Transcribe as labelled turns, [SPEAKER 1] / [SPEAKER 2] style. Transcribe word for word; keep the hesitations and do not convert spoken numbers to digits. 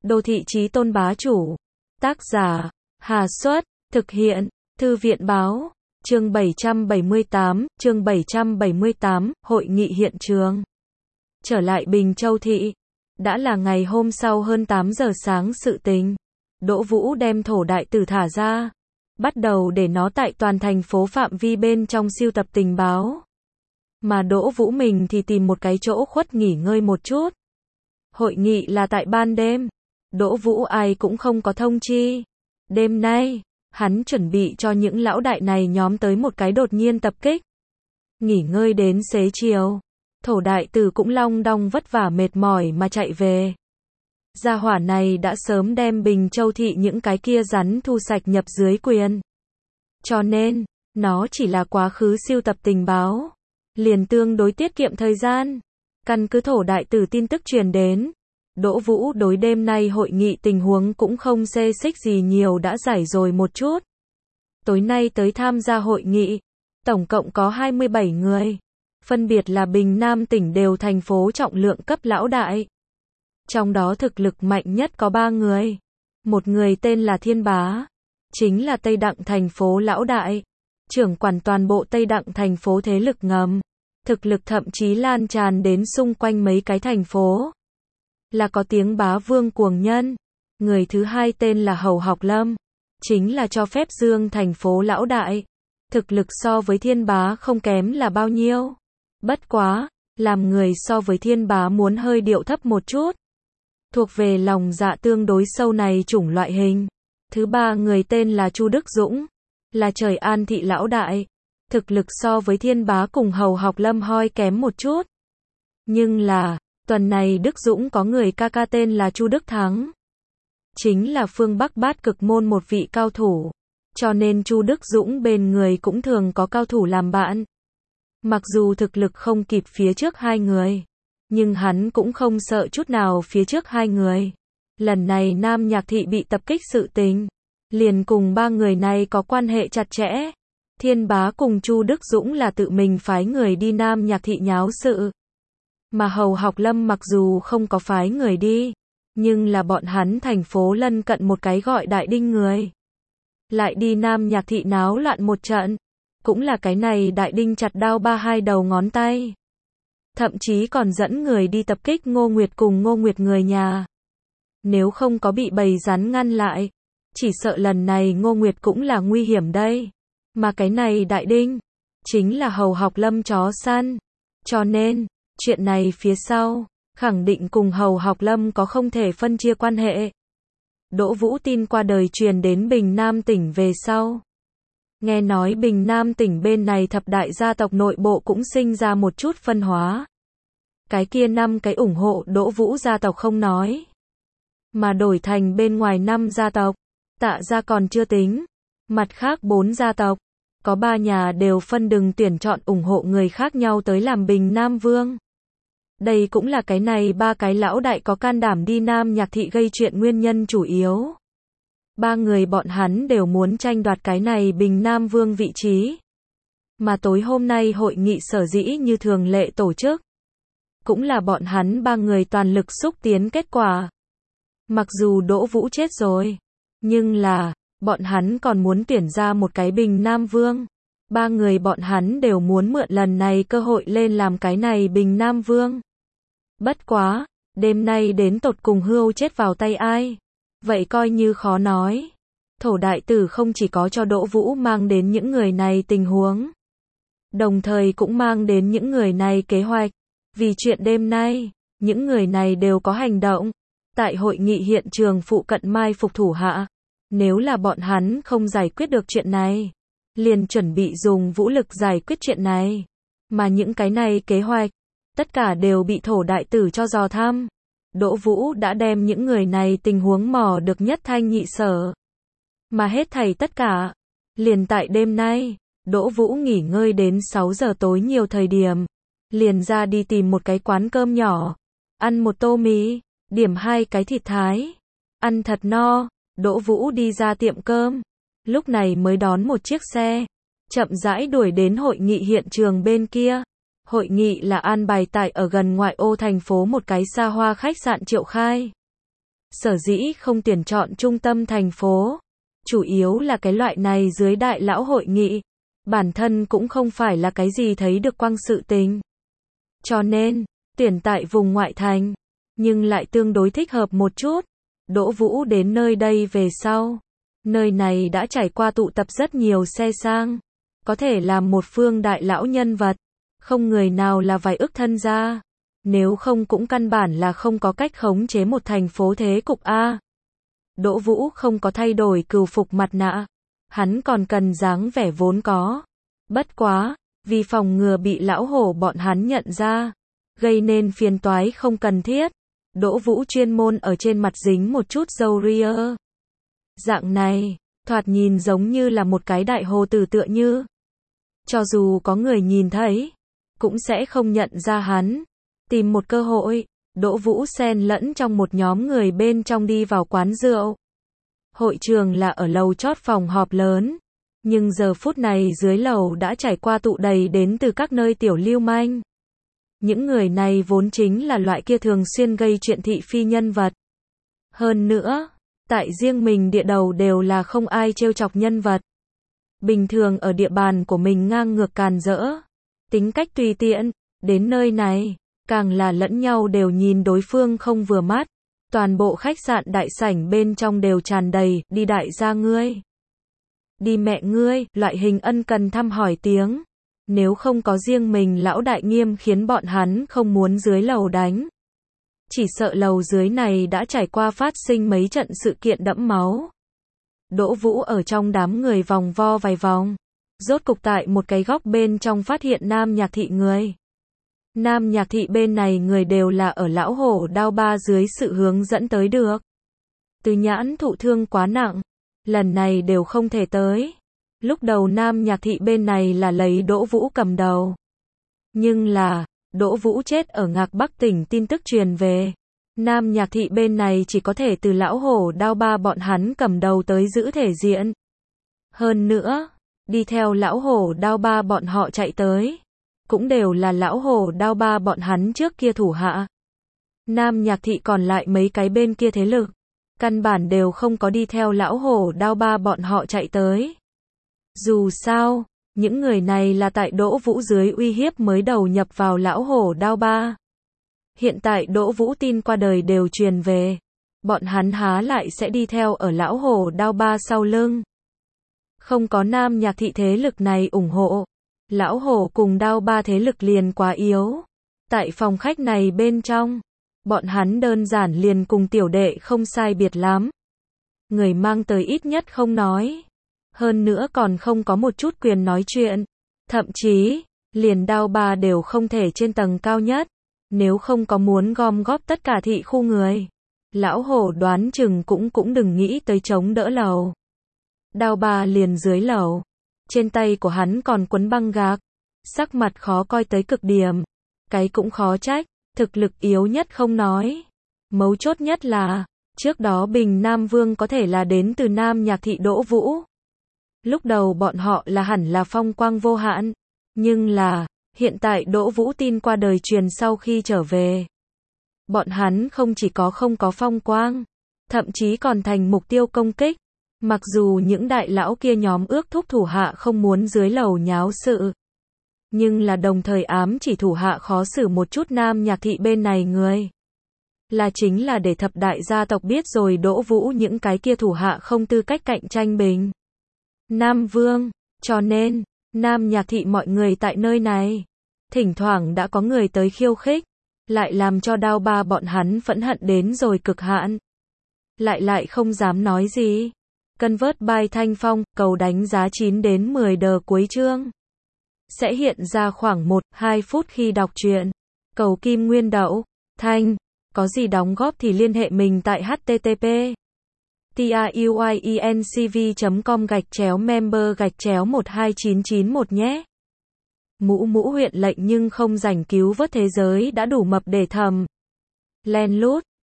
[SPEAKER 1] Đô thị chí tôn bá chủ. Tác giả, Hà Xuất, thực hiện, Thư viện Báo, chương bảy trăm bảy mươi tám, chương bảy trăm bảy mươi tám, hội nghị hiện trường. Trở lại Bình Châu thị. Đã là ngày hôm sau hơn tám giờ sáng sự tình. Đỗ Vũ đem thổ đại tử thả ra. Bắt đầu để nó tại toàn thành phố phạm vi bên trong siêu tập tình báo. Mà Đỗ Vũ mình thì tìm một cái chỗ khuất nghỉ ngơi một chút. Hội nghị là tại ban đêm. Đỗ Vũ ai cũng không có thông chi. Đêm nay, hắn chuẩn bị cho những lão đại này nhóm tới một cái đột nhiên tập kích. Nghỉ ngơi đến xế chiều. Thổ đại tử cũng long đong vất vả mệt mỏi mà chạy về. Gia hỏa này đã sớm đem Bình Châu thị những cái kia rắn thu sạch nhập dưới quyền. Cho nên, nó chỉ là quá khứ siêu tập tình báo. Liền tương đối tiết kiệm thời gian. Căn cứ thổ đại tử tin tức truyền đến. Đỗ Vũ đối đêm nay hội nghị tình huống cũng không xê xích gì nhiều đã giải rồi một chút. Tối nay tới tham gia hội nghị. Tổng cộng có hai mươi bảy người. Phân biệt là Bình Nam tỉnh đều thành phố trọng lượng cấp lão đại. Trong đó thực lực mạnh nhất có ba người. Một người tên là Thiên Bá. Chính là Tây Đặng thành phố lão đại. Trưởng quản toàn bộ Tây Đặng thành phố thế lực ngầm. Thực lực thậm chí lan tràn đến xung quanh mấy cái thành phố. Là có tiếng bá vương cuồng nhân. Người thứ hai tên là Hầu Học Lâm. Chính là cho phép dương thành phố lão đại. Thực lực so với Thiên Bá không kém là bao nhiêu. Bất quá, làm người so với Thiên Bá muốn hơi điệu thấp một chút. Thuộc về lòng dạ tương đối sâu này chủng loại hình. Thứ ba người tên là Chu Đức Dũng. Là Trời An thị lão đại. Thực lực so với Thiên Bá cùng Hầu Học Lâm hoi kém một chút. Nhưng là, tuần này Đức Dũng có người ca ca tên là Chu Đức Thắng. Chính là phương Bắc Bát Cực môn một vị cao thủ. Cho nên Chu Đức Dũng bên người cũng thường có cao thủ làm bạn. Mặc dù thực lực không kịp phía trước hai người. Nhưng hắn cũng không sợ chút nào phía trước hai người. Lần này Nam Nhạc thị bị tập kích sự tình. Liền cùng ba người này có quan hệ chặt chẽ. Thiên Bá cùng Chu Đức Dũng là tự mình phái người đi Nam Nhạc thị nháo sự. Mà Hầu Học Lâm mặc dù không có phái người đi. Nhưng là bọn hắn thành phố lân cận một cái gọi Đại Đinh người. Lại đi Nam Nhạc thị náo loạn một trận. Cũng là cái này Đại Đinh chặt đao ba hai đầu ngón tay. Thậm chí còn dẫn người đi tập kích Ngô Nguyệt cùng Ngô Nguyệt người nhà. Nếu không có bị bầy rắn ngăn lại. Chỉ sợ lần này Ngô Nguyệt cũng là nguy hiểm đây. Mà cái này Đại Đinh. Chính là Hầu Học Lâm chó săn. Cho nên, chuyện này phía sau. Khẳng định cùng Hầu Học Lâm có không thể phân chia quan hệ. Đỗ Vũ tin qua đời truyền đến Bình Nam tỉnh về sau. Nghe nói Bình Nam tỉnh bên này thập đại gia tộc nội bộ cũng sinh ra một chút phân hóa. Cái kia năm cái ủng hộ Đỗ Vũ gia tộc không nói. Mà đổi thành bên ngoài năm gia tộc. Tạ gia còn chưa tính. Mặt khác bốn gia tộc. Có ba nhà đều phân đừng tuyển chọn ủng hộ người khác nhau tới làm Bình Nam Vương. Đây cũng là cái này ba cái lão đại có can đảm đi Nam Nhạc thị gây chuyện nguyên nhân chủ yếu. Ba người bọn hắn đều muốn tranh đoạt cái này Bình Nam Vương vị trí. Mà tối hôm nay hội nghị sở dĩ như thường lệ tổ chức. Cũng là bọn hắn ba người toàn lực xúc tiến kết quả. Mặc dù Đỗ Vũ chết rồi. Nhưng là, bọn hắn còn muốn tuyển ra một cái Bình Nam Vương. Ba người bọn hắn đều muốn mượn lần này cơ hội lên làm cái này Bình Nam Vương. Bất quá, đêm nay đến tột cùng hươu chết vào tay ai. Vậy coi như khó nói. Thổ đại tử không chỉ có cho Đỗ Vũ mang đến những người này tình huống. Đồng thời cũng mang đến những người này kế hoạch. Vì chuyện đêm nay, những người này đều có hành động. Tại hội nghị hiện trường phụ cận mai phục thủ hạ. Nếu là bọn hắn không giải quyết được chuyện này. Liền chuẩn bị dùng vũ lực giải quyết chuyện này. Mà những cái này kế hoạch. Tất cả đều bị thổ đại tử cho dò thăm. Đỗ Vũ đã đem những người này tình huống mò được nhất thanh nhị sở. Mà hết thảy tất cả. Liền tại đêm nay, Đỗ Vũ nghỉ ngơi đến sáu giờ tối nhiều thời điểm. Liền ra đi tìm một cái quán cơm nhỏ. Ăn một tô mì, điểm hai cái thịt thái. Ăn thật no, Đỗ Vũ đi ra tiệm cơm. Lúc này mới đón một chiếc xe. Chậm rãi đuổi đến hội nghị hiện trường bên kia. Hội nghị là an bài tại ở gần ngoại ô thành phố một cái xa hoa khách sạn Triệu Khai. Sở dĩ không tuyển chọn trung tâm thành phố, chủ yếu là cái loại này dưới đại lão hội nghị, bản thân cũng không phải là cái gì thấy được quang sự tình. Cho nên, tuyển tại vùng ngoại thành, nhưng lại tương đối thích hợp một chút. Đỗ Vũ đến nơi đây về sau, nơi này đã trải qua tụ tập rất nhiều xe sang, có thể làm một phương đại lão nhân vật, không người nào là vài ức thân gia, nếu không cũng căn bản là không có cách khống chế một thành phố thế cục a. Đỗ Vũ không có thay đổi cừu phục mặt nạ, hắn còn cần dáng vẻ vốn có. Bất quá, vì phòng ngừa bị lão hổ bọn hắn nhận ra, gây nên phiền toái không cần thiết, Đỗ Vũ chuyên môn ở trên mặt dính một chút râu ria. Dạng này, thoạt nhìn giống như là một cái đại hồ tử tựa như. Cho dù có người nhìn thấy, cũng sẽ không nhận ra hắn. Tìm một cơ hội, Đỗ Vũ xen lẫn trong một nhóm người bên trong đi vào quán rượu. Hội trường là ở lầu chót phòng họp lớn, nhưng giờ phút này dưới lầu đã trải qua tụ đầy đến từ các nơi tiểu lưu manh. Những người này vốn chính là loại kia thường xuyên gây chuyện thị phi nhân vật. Hơn nữa, tại riêng mình địa đầu đều là không ai trêu chọc nhân vật. Bình thường ở địa bàn của mình ngang ngược càn rỡ, tính cách tùy tiện, đến nơi này, càng là lẫn nhau đều nhìn đối phương không vừa mắt. Toàn bộ khách sạn đại sảnh bên trong đều tràn đầy, đi đại gia ngươi. Đi mẹ ngươi, loại hình ân cần thăm hỏi tiếng. Nếu không có riêng mình lão đại nghiêm khiến bọn hắn không muốn dưới lầu đánh. Chỉ sợ lầu dưới này đã trải qua phát sinh mấy trận sự kiện đẫm máu. Đỗ Vũ ở trong đám người vòng vo vài vòng. Rốt cục tại một cái góc bên trong phát hiện Nam Nhạc Thị người. Nam Nhạc Thị bên này người đều là ở lão hổ đao ba dưới sự hướng dẫn tới được. Từ Nhãn thụ thương quá nặng, lần này đều không thể tới. Lúc đầu Nam Nhạc Thị bên này là lấy Đỗ Vũ cầm đầu. Nhưng là, Đỗ Vũ chết ở Ngạc Bắc tỉnh tin tức truyền về. Nam Nhạc Thị bên này chỉ có thể từ lão hổ đao ba bọn hắn cầm đầu tới giữ thể diện. Hơn nữa, đi theo lão hổ đao ba bọn họ chạy tới. Cũng đều là lão hổ đao ba bọn hắn trước kia thủ hạ. Nam Nhạc Thị còn lại mấy cái bên kia thế lực, căn bản đều không có đi theo lão hổ đao ba bọn họ chạy tới. Dù sao, những người này là tại Đỗ Vũ dưới uy hiếp mới đầu nhập vào lão hổ đao ba. Hiện tại Đỗ Vũ tin qua đời đều truyền về, bọn hắn há lại sẽ đi theo ở lão hổ đao ba sau lưng. Không có Nam Nhạc Thị thế lực này ủng hộ, lão hổ cùng đao ba thế lực liền quá yếu. Tại phòng khách này bên trong, bọn hắn đơn giản liền cùng tiểu đệ không sai biệt lắm. Người mang tới ít nhất không nói. Hơn nữa còn không có một chút quyền nói chuyện. Thậm chí, liền đao ba đều không thể trên tầng cao nhất. Nếu không có muốn gom góp tất cả thị khu người, lão hổ đoán chừng cũng cũng đừng nghĩ tới chống đỡ lầu. Đao ba liền dưới lầu. Trên tay của hắn còn quấn băng gạc. Sắc mặt khó coi tới cực điểm. Cái cũng khó trách, thực lực yếu nhất không nói. Mấu chốt nhất là, trước đó Bình Nam Vương có thể là đến từ Nam Nhạc Thị Đỗ Vũ. Lúc đầu bọn họ là hẳn là phong quang vô hạn. Nhưng là, hiện tại Đỗ Vũ tin qua đời truyền sau khi trở về. Bọn hắn không chỉ có không có phong quang, thậm chí còn thành mục tiêu công kích. Mặc dù những đại lão kia nhóm ước thúc thủ hạ không muốn dưới lầu nháo sự. Nhưng là đồng thời ám chỉ thủ hạ khó xử một chút Nam Nhạc Thị bên này người. Là chính là để thập đại gia tộc biết rồi Đỗ Vũ những cái kia thủ hạ không tư cách cạnh tranh Bình Nam Vương. Cho nên, Nam Nhạc Thị mọi người tại nơi này, thỉnh thoảng đã có người tới khiêu khích, lại làm cho đao ba bọn hắn phẫn hận đến rồi cực hạn. Lại lại không dám nói gì. Convert by Thanh Phong, cầu đánh giá chín đến mười đờ cuối chương. Sẽ hiện ra khoảng một đến hai phút khi đọc truyện. Cầu Kim Nguyên Đậu, Thanh, có gì đóng góp thì liên hệ mình tại http truyencv chấm com gạch chéo member gạch chéo một hai chín chín một nhé. Mũ mũ huyện lệnh nhưng không rảnh cứu vớt thế giới đã đủ mập để thầm. Len lút.